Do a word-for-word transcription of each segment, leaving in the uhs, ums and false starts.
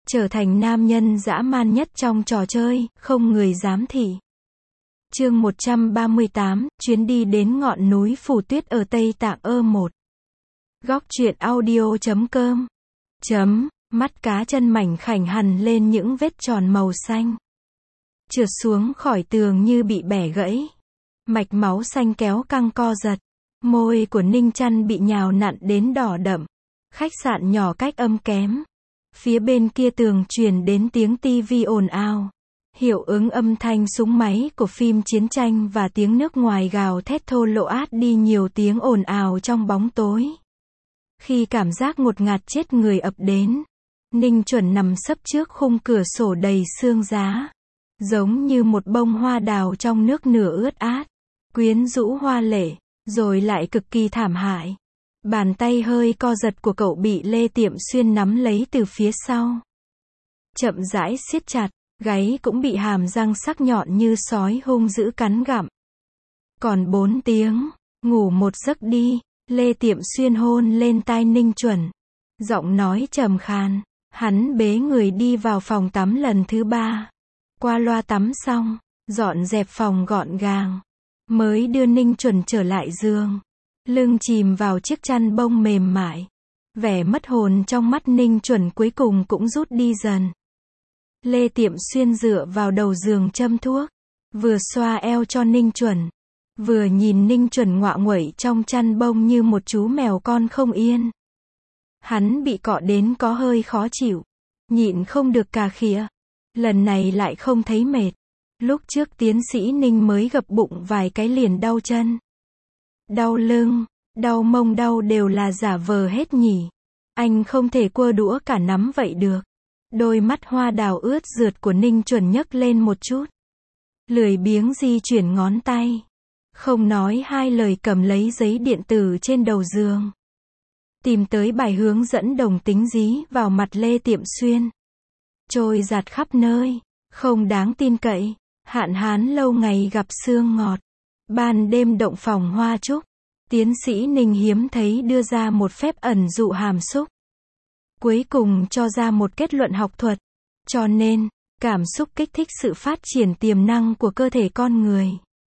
trở thành nam nhân dã man nhất trong trò chơi, không người dám thị. Chương một trăm ba mươi tám, chuyến đi đến ngọn núi phủ tuyết ở Tây Tạng ơ một. Góc truyện audio chấm com. Chấm, mắt cá chân mảnh khảnh hằn lên những vết tròn màu xanh. Trượt xuống khỏi tường như bị bẻ gãy. Mạch máu xanh kéo căng co giật. Môi của Ninh Chăn bị nhào nặn đến đỏ đậm. Khách sạn nhỏ cách âm kém. Phía bên kia tường truyền đến tiếng tivi ồn ào. Hiệu ứng âm thanh súng máy của phim chiến tranh và tiếng nước ngoài gào thét thô lỗ át đi nhiều tiếng ồn ào trong bóng tối. Khi cảm giác ngột ngạt chết người ập đến, Ninh Chuẩn nằm sấp trước khung cửa sổ đầy sương giá. Giống như một bông hoa đào trong nước nửa ướt át. Quyến rũ hoa lệ, rồi lại cực kỳ thảm hại. Bàn tay hơi co giật của cậu bị Lê Tiệm Xuyên nắm lấy từ phía sau. Chậm rãi siết chặt, gáy cũng bị hàm răng sắc nhọn như sói hung dữ cắn gặm. Còn bốn tiếng, ngủ một giấc đi, Lê Tiệm Xuyên hôn lên tai Ninh Chuẩn. Giọng nói trầm khàn, hắn bế người đi vào phòng tắm lần thứ ba. Qua loa tắm xong, dọn dẹp phòng gọn gàng. Mới đưa Ninh Chuẩn trở lại giường. Lưng chìm vào chiếc chăn bông mềm mại. Vẻ mất hồn trong mắt Ninh Chuẩn cuối cùng cũng rút đi dần. Lê Tiệm Xuyên dựa vào đầu giường châm thuốc. Vừa xoa eo cho Ninh Chuẩn. Vừa nhìn Ninh Chuẩn ngoạ nguậy trong chăn bông như một chú mèo con không yên. Hắn bị cọ đến có hơi khó chịu. Nhịn không được cà khịa. Lần này lại không thấy mệt. Lúc trước tiến sĩ Ninh mới gập bụng vài cái liền đau chân. Đau lưng, đau mông đau đều là giả vờ hết nhỉ. Anh không thể cua đũa cả nắm vậy được. Đôi mắt hoa đào ướt rượt của Ninh Chuẩn nhấc lên một chút. Lười biếng di chuyển ngón tay. Không nói hai lời cầm lấy giấy điện tử trên đầu giường. Tìm tới bài hướng dẫn đồng tính dí vào mặt Lê Tiệm Xuyên. Trôi giạt khắp nơi. Không đáng tin cậy. Hạn hán lâu ngày gặp sương ngọt. Ban đêm động phòng hoa trúc. Tiến sĩ Ninh hiếm thấy đưa ra một phép ẩn dụ hàm xúc. Cuối cùng cho ra một kết luận học thuật. Cho nên, cảm xúc kích thích sự phát triển tiềm năng của cơ thể con người.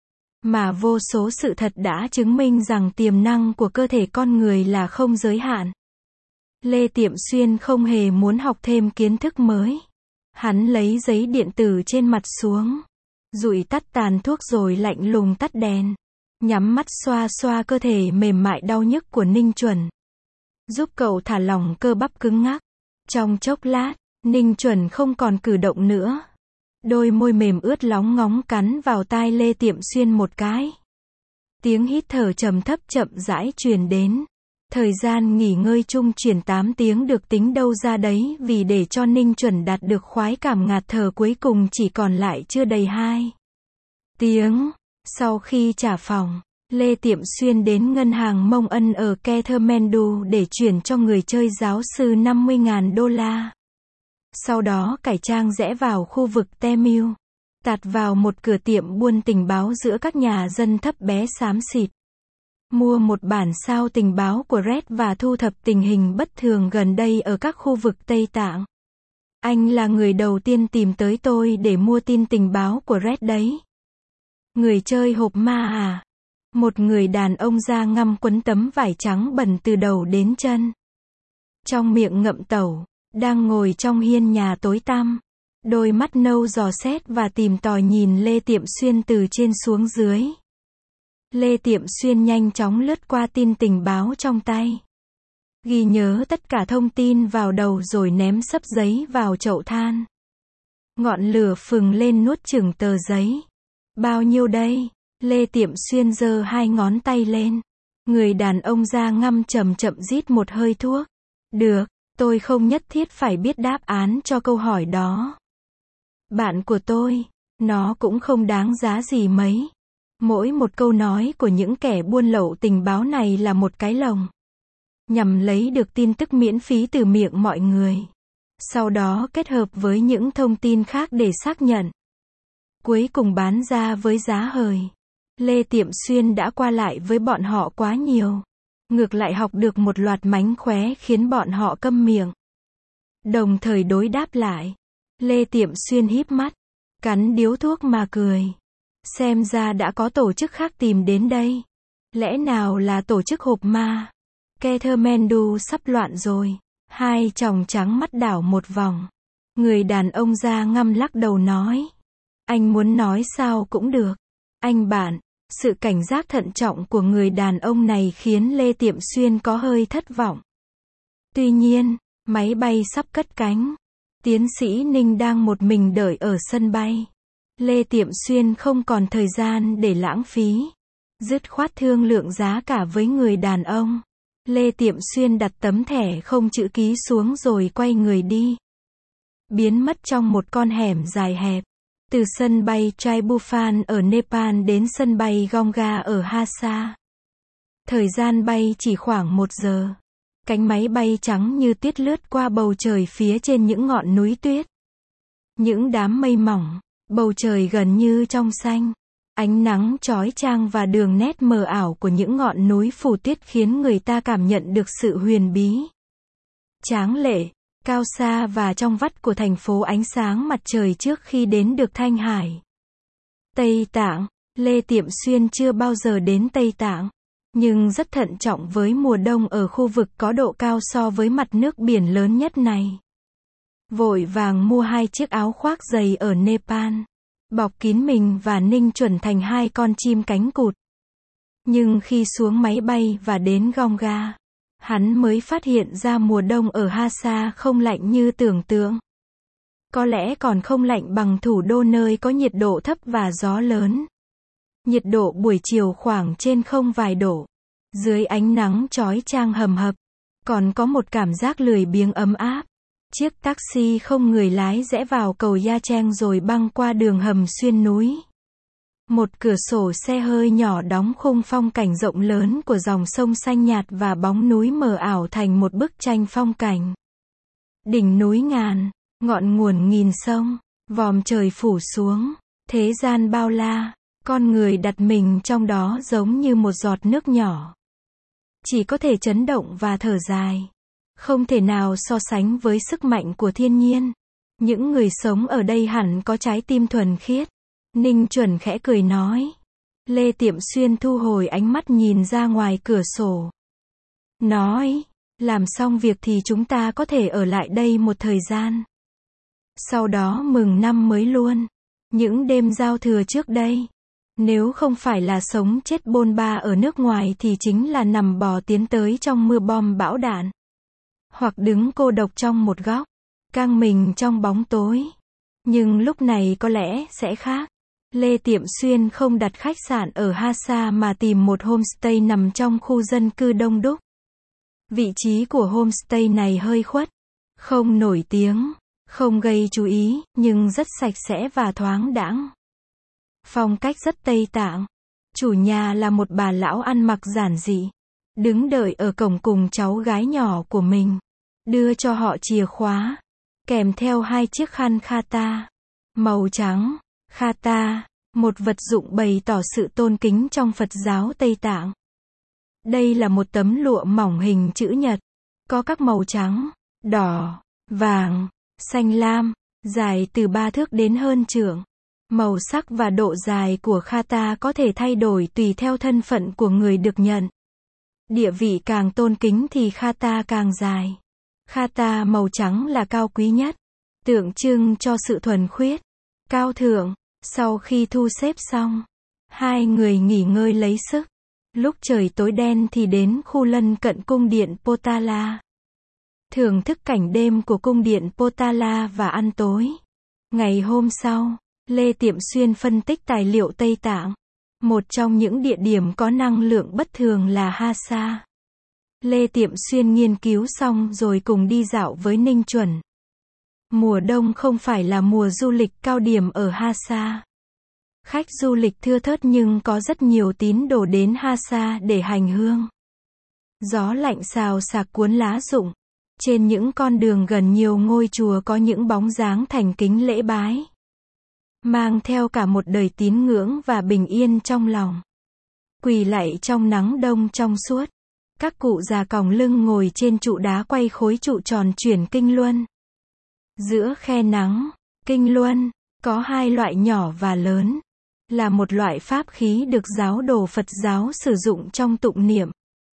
Mà vô số sự thật đã chứng minh rằng tiềm năng của cơ thể con người là không giới hạn. Lê Tiệm Xuyên không hề muốn học thêm kiến thức mới. Hắn lấy giấy điện tử trên mặt xuống. Dụi tắt tàn thuốc rồi lạnh lùng tắt đèn. Nhắm mắt xoa xoa cơ thể mềm mại đau nhức của Ninh Chuẩn. Giúp cậu thả lỏng cơ bắp cứng ngắc. Trong chốc lát, Ninh Chuẩn không còn cử động nữa. Đôi môi mềm ướt lóng ngóng cắn vào tai Lê Tiệm Xuyên một cái. Tiếng hít thở trầm thấp chậm rãi truyền đến. Thời gian nghỉ ngơi chung chuyển tám tiếng được tính đâu ra đấy vì để cho Ninh Chuẩn đạt được khoái cảm ngạt thở cuối cùng chỉ còn lại chưa đầy hai tiếng. Sau khi trả phòng, Lê Tiệm Xuyên đến ngân hàng Mông Ân ở Kathmandu để chuyển cho người chơi giáo sư năm mươi nghìn đô la. Sau đó cải trang rẽ vào khu vực Temil. Tạt vào một cửa tiệm buôn tình báo giữa các nhà dân thấp bé xám xịt. Mua một bản sao tình báo của Red và thu thập tình hình bất thường gần đây ở các khu vực Tây Tạng. Anh là người đầu tiên tìm tới tôi để mua tin tình báo của Red đấy. Người chơi hộp ma à? Một người đàn ông da ngăm quấn tấm vải trắng bẩn từ đầu đến chân. Trong miệng ngậm tẩu, đang ngồi trong hiên nhà tối tăm. Đôi mắt nâu dò xét và tìm tòi nhìn Lê Tiệm Xuyên từ trên xuống dưới. Lê Tiệm Xuyên nhanh chóng lướt qua tin tình báo trong tay. Ghi nhớ tất cả thông tin vào đầu rồi ném xấp giấy vào chậu than. Ngọn lửa phừng lên nuốt chửng tờ giấy. Bao nhiêu đây? Lê Tiệm Xuyên giơ hai ngón tay lên. Người đàn ông da ngăm chậm chậm rít một hơi thuốc. Được, tôi không nhất thiết phải biết đáp án cho câu hỏi đó. Bạn của tôi, nó cũng không đáng giá gì mấy. Mỗi một câu nói của những kẻ buôn lậu tình báo này là một cái lồng. Nhằm lấy được tin tức miễn phí từ miệng mọi người. Sau đó kết hợp với những thông tin khác để xác nhận. Cuối cùng bán ra với giá hời. Lê Tiệm Xuyên đã qua lại với bọn họ quá nhiều. Ngược lại học được một loạt mánh khóe khiến bọn họ câm miệng. đồng thời đối đáp lại. Lê Tiệm Xuyên híp mắt, cắn điếu thuốc mà cười. Xem ra đã có tổ chức khác tìm đến đây. Lẽ nào là tổ chức hộp ma? Kethermandu sắp loạn rồi. Hai tròng trắng mắt đảo một vòng. Người đàn ông da ngăm lắc đầu nói. Anh muốn nói sao cũng được. Anh bạn, sự cảnh giác thận trọng của người đàn ông này khiến Lê Tiệm Xuyên có hơi thất vọng. Tuy nhiên, máy bay sắp cất cánh. Tiến sĩ Ninh đang một mình đợi ở sân bay. Lê Tiệm Xuyên không còn thời gian để lãng phí. Dứt khoát thương lượng giá cả với người đàn ông. Lê Tiệm Xuyên đặt tấm thẻ không chữ ký xuống rồi quay người đi. Biến mất trong một con hẻm dài hẹp. Từ sân bay Traibufan ở Nepal đến sân bay Gongga ở Hasa. Thời gian bay chỉ khoảng một giờ. Cánh máy bay trắng như tuyết lướt qua bầu trời phía trên những ngọn núi tuyết. Những đám mây mỏng, bầu trời gần như trong xanh. Ánh nắng chói chang và đường nét mờ ảo của những ngọn núi phủ tuyết khiến người ta cảm nhận được sự huyền bí, tráng lệ, cao xa và trong vắt của thành phố ánh sáng mặt trời trước khi đến được Thanh Hải. Tây Tạng, Lê Tiệm Xuyên chưa bao giờ đến Tây Tạng, nhưng rất thận trọng với mùa đông ở khu vực có độ cao so với mặt nước biển lớn nhất này. Vội vàng mua hai chiếc áo khoác dày ở Nepal, bọc kín mình và Ninh chuẩn thành hai con chim cánh cụt. Nhưng khi xuống máy bay và đến Gongga, hắn mới phát hiện ra mùa đông ở Hasa không lạnh như tưởng tượng. Có lẽ còn không lạnh bằng thủ đô nơi có nhiệt độ thấp và gió lớn. Nhiệt độ buổi chiều khoảng trên không vài độ. Dưới ánh nắng chói chang hầm hập, còn có một cảm giác lười biếng ấm áp. Chiếc taxi không người lái rẽ vào cầu Ya Cheng rồi băng qua đường hầm xuyên núi. Một cửa sổ xe hơi nhỏ đóng khung phong cảnh rộng lớn của dòng sông xanh nhạt và bóng núi mờ ảo thành một bức tranh phong cảnh. Đỉnh núi ngàn, ngọn nguồn nghìn sông, vòm trời phủ xuống, thế gian bao la, con người đặt mình trong đó giống như một giọt nước nhỏ. Chỉ có thể chấn động và thở dài. Không thể nào so sánh với sức mạnh của thiên nhiên. Những người sống ở đây hẳn có trái tim thuần khiết. Ninh chuẩn khẽ cười nói. Lê Tiệm Xuyên thu hồi ánh mắt nhìn ra ngoài cửa sổ. Nói, làm xong việc thì chúng ta có thể ở lại đây một thời gian. Sau đó mừng năm mới luôn. Những đêm giao thừa trước đây. Nếu không phải là sống chết bôn ba ở nước ngoài thì chính là nằm bò tiến tới trong mưa bom bão đạn. Hoặc đứng cô độc trong một góc, căng mình trong bóng tối. Nhưng lúc này có lẽ sẽ khác. Lê Tiệm Xuyên không đặt khách sạn ở Hasa mà tìm một homestay nằm trong khu dân cư đông đúc. Vị trí của homestay này hơi khuất, không nổi tiếng, không gây chú ý, nhưng rất sạch sẽ và thoáng đãng. Phong cách rất Tây Tạng. Chủ nhà là một bà lão ăn mặc giản dị, đứng đợi ở cổng cùng cháu gái nhỏ của mình, đưa cho họ chìa khóa, kèm theo hai chiếc khăn khata, màu trắng. Khata, một vật dụng bày tỏ sự tôn kính trong Phật giáo Tây Tạng. Đây là một tấm lụa mỏng hình chữ nhật, có các màu trắng, đỏ, vàng, xanh lam, dài từ ba thước đến hơn trượng. Màu sắc và độ dài của khata có thể thay đổi tùy theo thân phận của người được nhận. Địa vị càng tôn kính thì khata càng dài. Khata màu trắng là cao quý nhất, tượng trưng cho sự thuần khiết, cao thượng. Sau khi thu xếp xong, hai người nghỉ ngơi lấy sức. Lúc trời tối đen thì đến khu lân cận cung điện Potala. Thưởng thức cảnh đêm của cung điện Potala và ăn tối. Ngày hôm sau, Lê Tiệm Xuyên phân tích tài liệu Tây Tạng. Một trong những địa điểm có năng lượng bất thường là Hasa. Lê Tiệm Xuyên nghiên cứu xong rồi cùng đi dạo với Ninh Chuẩn. Mùa đông không phải là mùa du lịch cao điểm ở Hasa. Khách du lịch thưa thớt nhưng có rất nhiều tín đồ đến Hasa để hành hương. Gió lạnh xào xạc cuốn lá rụng. Trên những con đường gần nhiều ngôi chùa có những bóng dáng thành kính lễ bái. Mang theo cả một đời tín ngưỡng và bình yên trong lòng. Quỳ lạy trong nắng đông trong suốt. Các cụ già còng lưng ngồi trên trụ đá quay khối trụ tròn chuyển kinh luân. Giữa khe nắng, kinh luân, có hai loại nhỏ và lớn. Là một loại pháp khí được giáo đồ Phật giáo sử dụng trong tụng niệm.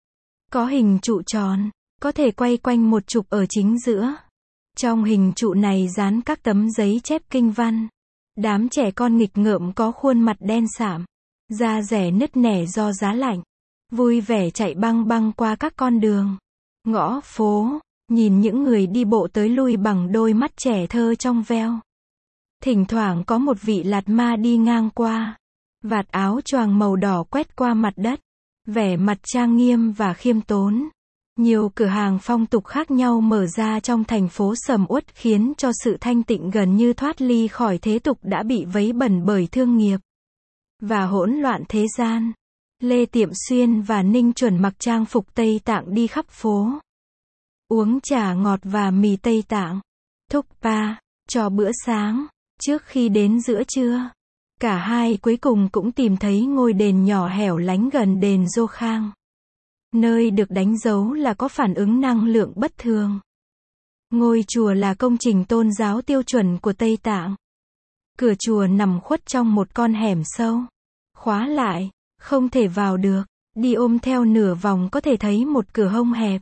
Có hình trụ tròn, có thể quay quanh một trục ở chính giữa. Trong hình trụ này dán các tấm giấy chép kinh văn. Đám trẻ con nghịch ngợm có khuôn mặt đen sạm, da rẻ nứt nẻ do giá lạnh, vui vẻ chạy băng băng qua các con đường, ngõ phố, nhìn những người đi bộ tới lui bằng đôi mắt trẻ thơ trong veo. Thỉnh thoảng có một vị lạt ma đi ngang qua, vạt áo choàng màu đỏ quét qua mặt đất, vẻ mặt trang nghiêm và khiêm tốn. Nhiều cửa hàng phong tục khác nhau mở ra trong thành phố sầm uất khiến cho sự thanh tịnh gần như thoát ly khỏi thế tục đã bị vấy bẩn bởi thương nghiệp và hỗn loạn thế gian. Lê Tiệm Xuyên và Ninh Chuẩn mặc trang phục Tây Tạng đi khắp phố, uống trà ngọt và mì Tây Tạng, thúc pa, cho bữa sáng. Trước khi đến giữa trưa, cả hai cuối cùng cũng tìm thấy ngôi đền nhỏ hẻo lánh gần đền Dô Khang. Nơi được đánh dấu là có phản ứng năng lượng bất thường. Ngôi chùa là công trình tôn giáo tiêu chuẩn của Tây Tạng. Cửa chùa nằm khuất trong một con hẻm sâu, khóa lại, không thể vào được. Đi ôm theo nửa vòng có thể thấy một cửa hông hẹp,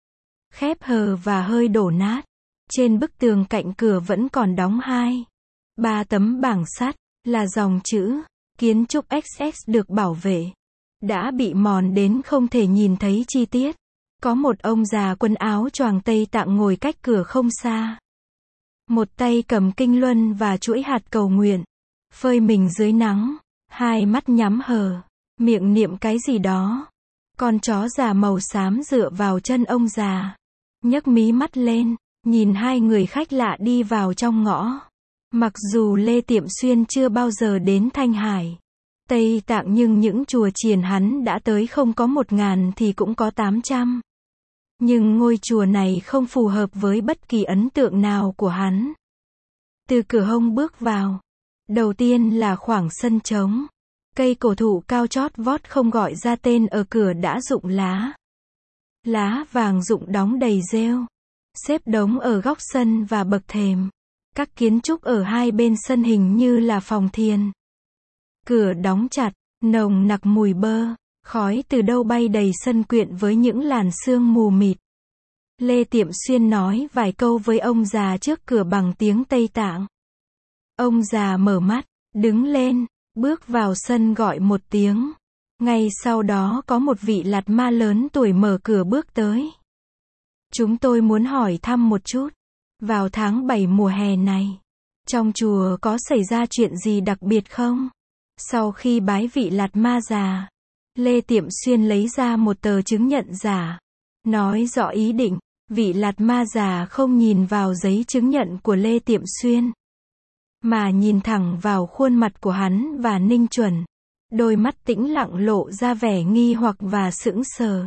khép hờ và hơi đổ nát. Trên bức tường cạnh cửa vẫn còn đóng hai, ba tấm bảng sắt, là dòng chữ, kiến trúc ích ích được bảo vệ. Đã bị mòn đến không thể nhìn thấy chi tiết. Có một ông già quần áo choàng Tây Tạng ngồi cách cửa không xa. Một tay cầm kinh luân và chuỗi hạt cầu nguyện, phơi mình dưới nắng, hai mắt nhắm hờ, miệng niệm cái gì đó. Con chó già màu xám dựa vào chân ông già, nhấc mí mắt lên, nhìn hai người khách lạ đi vào trong ngõ. Mặc dù Lê Tiệm Xuyên chưa bao giờ đến Thanh Hải, Tây Tạng, nhưng những chùa chiền hắn đã tới không có một ngàn thì cũng có tám trăm. Nhưng ngôi chùa này không phù hợp với bất kỳ ấn tượng nào của hắn. Từ cửa hông bước vào, đầu tiên là khoảng sân trống. Cây cổ thụ cao chót vót không gọi ra tên ở cửa đã rụng lá. Lá vàng rụng đóng đầy rêu, xếp đống ở góc sân và bậc thềm. Các kiến trúc ở hai bên sân hình như là phòng thiền. Cửa đóng chặt, nồng nặc mùi bơ, khói từ đâu bay đầy sân quyện với những làn sương mù mịt. Lê Tiệm Xuyên nói vài câu với ông già trước cửa bằng tiếng Tây Tạng. Ông già mở mắt, đứng lên, bước vào sân gọi một tiếng. Ngay sau đó có một vị lạt ma lớn tuổi mở cửa bước tới. Chúng tôi muốn hỏi thăm một chút. Vào tháng bảy mùa hè này, trong chùa có xảy ra chuyện gì đặc biệt không? Sau khi bái vị lạt ma già, Lê Tiệm Xuyên lấy ra một tờ chứng nhận giả, nói rõ ý định. Vị lạt ma già không nhìn vào giấy chứng nhận của Lê Tiệm Xuyên, mà nhìn thẳng vào khuôn mặt của hắn và Ninh Chuẩn. Đôi mắt tĩnh lặng lộ ra vẻ nghi hoặc và sững sờ.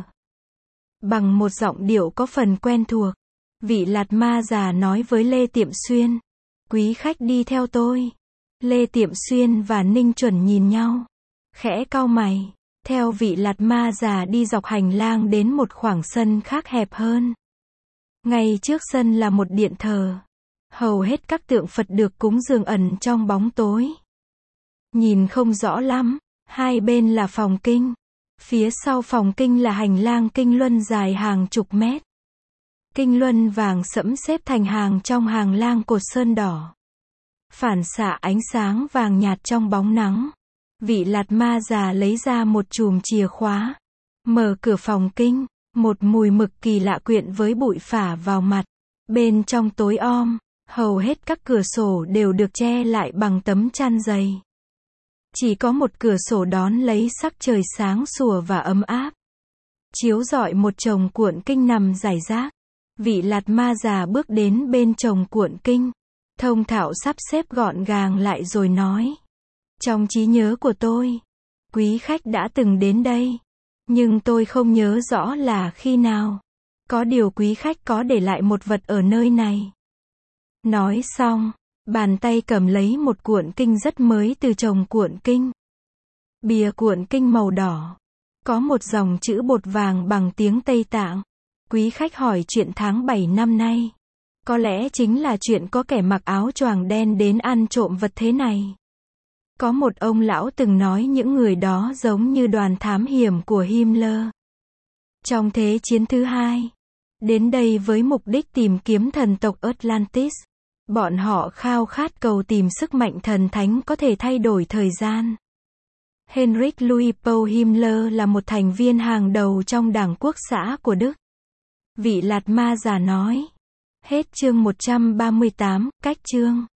Bằng một giọng điệu có phần quen thuộc, vị lạt ma già nói với Lê Tiệm Xuyên, quý khách đi theo tôi. Lê Tiệm Xuyên và Ninh Chuẩn nhìn nhau, khẽ cau mày, theo vị lạt ma già đi dọc hành lang đến một khoảng sân khác hẹp hơn. Ngay trước sân là một điện thờ. Hầu hết các tượng Phật được cúng dường ẩn trong bóng tối. Nhìn không rõ lắm, hai bên là phòng kinh. Phía sau phòng kinh là hành lang kinh luân dài hàng chục mét. Kinh luân vàng sẫm xếp thành hàng trong hàng lang cột sơn đỏ, phản xạ ánh sáng vàng nhạt trong bóng nắng. Vị lạt ma già lấy ra một chùm chìa khóa, mở cửa phòng kinh. Một mùi mực kỳ lạ quyện với bụi phả vào mặt. Bên trong tối om, hầu hết các cửa sổ đều được che lại bằng tấm chăn dày. Chỉ có một cửa sổ đón lấy sắc trời sáng sủa và ấm áp, chiếu rọi một chồng cuộn kinh nằm rải rác. Vị lạt ma già bước đến bên chồng cuộn kinh, thông thạo sắp xếp gọn gàng lại rồi nói. Trong trí nhớ của tôi, quý khách đã từng đến đây. Nhưng tôi không nhớ rõ là khi nào. Có điều quý khách có để lại một vật ở nơi này. Nói xong, bàn tay cầm lấy một cuộn kinh rất mới từ chồng cuộn kinh. Bìa cuộn kinh màu đỏ, có một dòng chữ bột vàng bằng tiếng Tây Tạng. Quý khách hỏi chuyện tháng bảy năm nay. Có lẽ chính là chuyện có kẻ mặc áo choàng đen đến ăn trộm vật thế này. Có một ông lão từng nói những người đó giống như đoàn thám hiểm của Himmler. Trong Thế chiến thứ hai, đến đây với mục đích tìm kiếm thần tộc Atlantis. Bọn họ khao khát cầu tìm sức mạnh thần thánh có thể thay đổi thời gian. Heinrich Louis Paul Himmler là một thành viên hàng đầu trong Đảng Quốc xã của Đức. Vị Lạt Ma già nói. Hết chương một trăm ba mươi tám, cách chương.